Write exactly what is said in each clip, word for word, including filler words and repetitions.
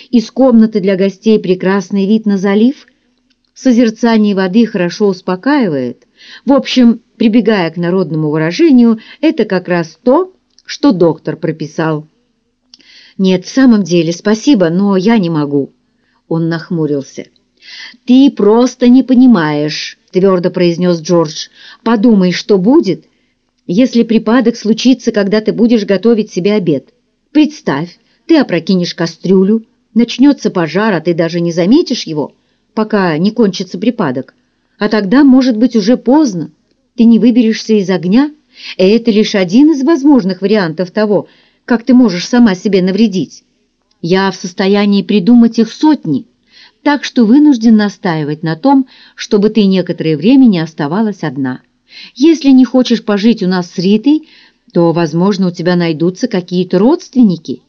Из комнаты для гостей прекрасный вид на залив. Созерцание воды хорошо успокаивает. В общем, прибегая к народному выражению, это как раз то, что доктор прописал. «Нет, в самом деле, спасибо, но я не могу». Он нахмурился. «Ты просто не понимаешь», — твердо произнес Джордж. «Подумай, что будет, если припадок случится, когда ты будешь готовить себе обед. Представь, ты опрокинешь кастрюлю, начнется пожар, а ты даже не заметишь его, пока не кончится припадок. А тогда, может быть, уже поздно. Ты не выберешься из огня, и это лишь один из возможных вариантов того, как ты можешь сама себе навредить. Я в состоянии придумать их сотни, так что вынужден настаивать на том, чтобы ты некоторое время не оставалась одна. Если не хочешь пожить у нас с Ритой, то, возможно, у тебя найдутся какие-то родственники.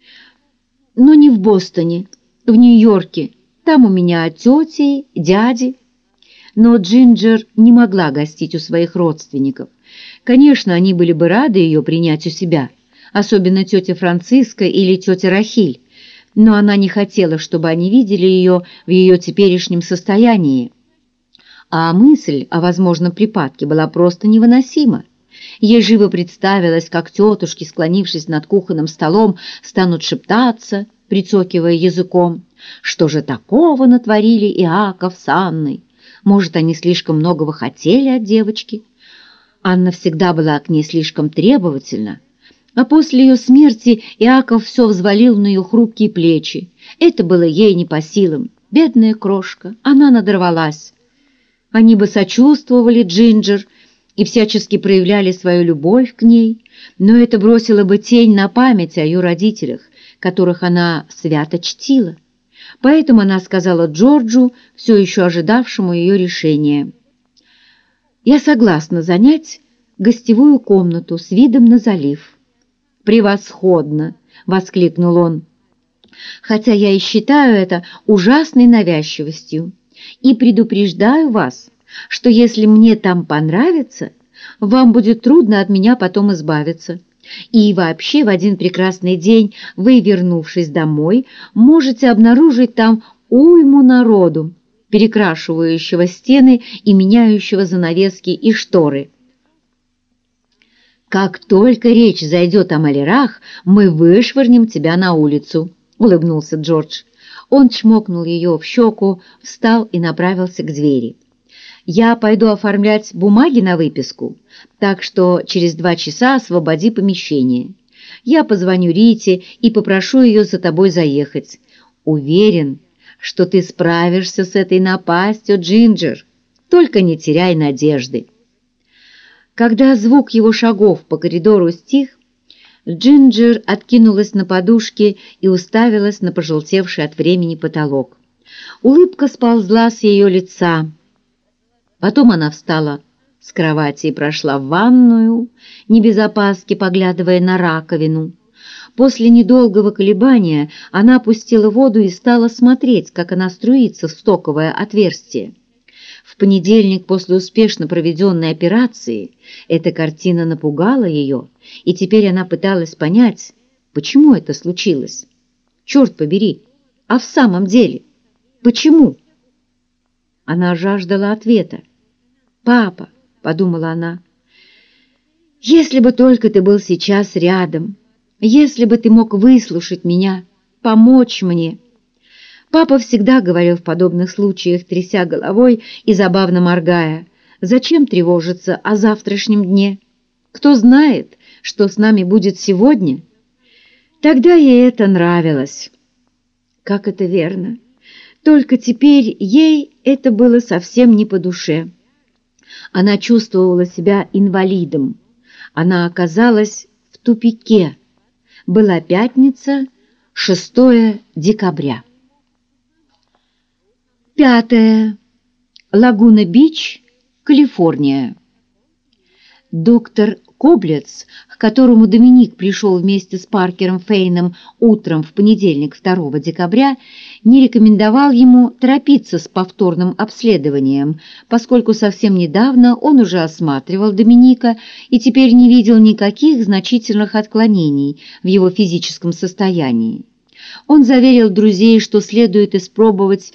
Но не в Бостоне, в Нью-Йорке. Там у меня тети, дяди». Но Джинджер не могла гостить у своих родственников. Конечно, они были бы рады ее принять у себя, особенно тетя Франциска или тетя Рахиль, но она не хотела, чтобы они видели ее в ее теперешнем состоянии. А мысль о возможном припадке была просто невыносима. Ей живо представилось, как тетушки, склонившись над кухонным столом, станут шептаться, прицокивая языком. Что же такого натворили Иаков с Анной? Может, они слишком многого хотели от девочки? Анна всегда была к ней слишком требовательна. А после ее смерти Иаков все взвалил на ее хрупкие плечи. Это было ей не по силам. Бедная крошка, она надорвалась. Они бы сочувствовали Джинджер и всячески проявляли свою любовь к ней, но это бросило бы тень на память о ее родителях, которых она свято чтила. Поэтому она сказала Джорджу, все еще ожидавшему ее решения: «Я согласна занять гостевую комнату с видом на залив». «Превосходно!» — воскликнул он. «Хотя я и считаю это ужасной навязчивостью, и предупреждаю вас, что если мне там понравится, вам будет трудно от меня потом избавиться. И вообще в один прекрасный день вы, вернувшись домой, можете обнаружить там уйму народу, перекрашивающего стены и меняющего занавески и шторы. Как только речь зайдет о малярах, мы вышвырнем тебя на улицу», — улыбнулся Джордж. Он чмокнул ее в щеку, встал и направился к двери. «Я пойду оформлять бумаги на выписку, так что через два часа освободи помещение. Я позвоню Рите и попрошу ее за тобой заехать. Уверен, что ты справишься с этой напастью, Джинджер. Только не теряй надежды». Когда звук его шагов по коридору стих, Джинджер откинулась на подушке и уставилась на пожелтевший от времени потолок. Улыбка сползла с ее лица. Потом она встала с кровати и прошла в ванную, не без опаски поглядывая на раковину. После недолгого колебания она опустила воду и стала смотреть, как она струится в стоковое отверстие. В понедельник после успешно проведенной операции эта картина напугала ее, и теперь она пыталась понять, почему это случилось. Черт побери, а в самом деле, почему? Она жаждала ответа. «Папа», — подумала она, — «если бы только ты был сейчас рядом, если бы ты мог выслушать меня, помочь мне». Папа всегда говорил в подобных случаях, тряся головой и забавно моргая: «Зачем тревожиться о завтрашнем дне? Кто знает, что с нами будет сегодня?» Тогда ей это нравилось. Как это верно! Только теперь ей это было совсем не по душе. Она чувствовала себя инвалидом. Она оказалась в тупике. Была пятница, шестое декабря. Пятое. Лагуна-Бич, Калифорния. Доктор Коблец, к которому Доминик пришел вместе с Паркером Фейном утром в понедельник, второго декабря, не рекомендовал ему торопиться с повторным обследованием, поскольку совсем недавно он уже осматривал Доминика и теперь не видел никаких значительных отклонений в его физическом состоянии. Он заверил друзей, что следует испробовать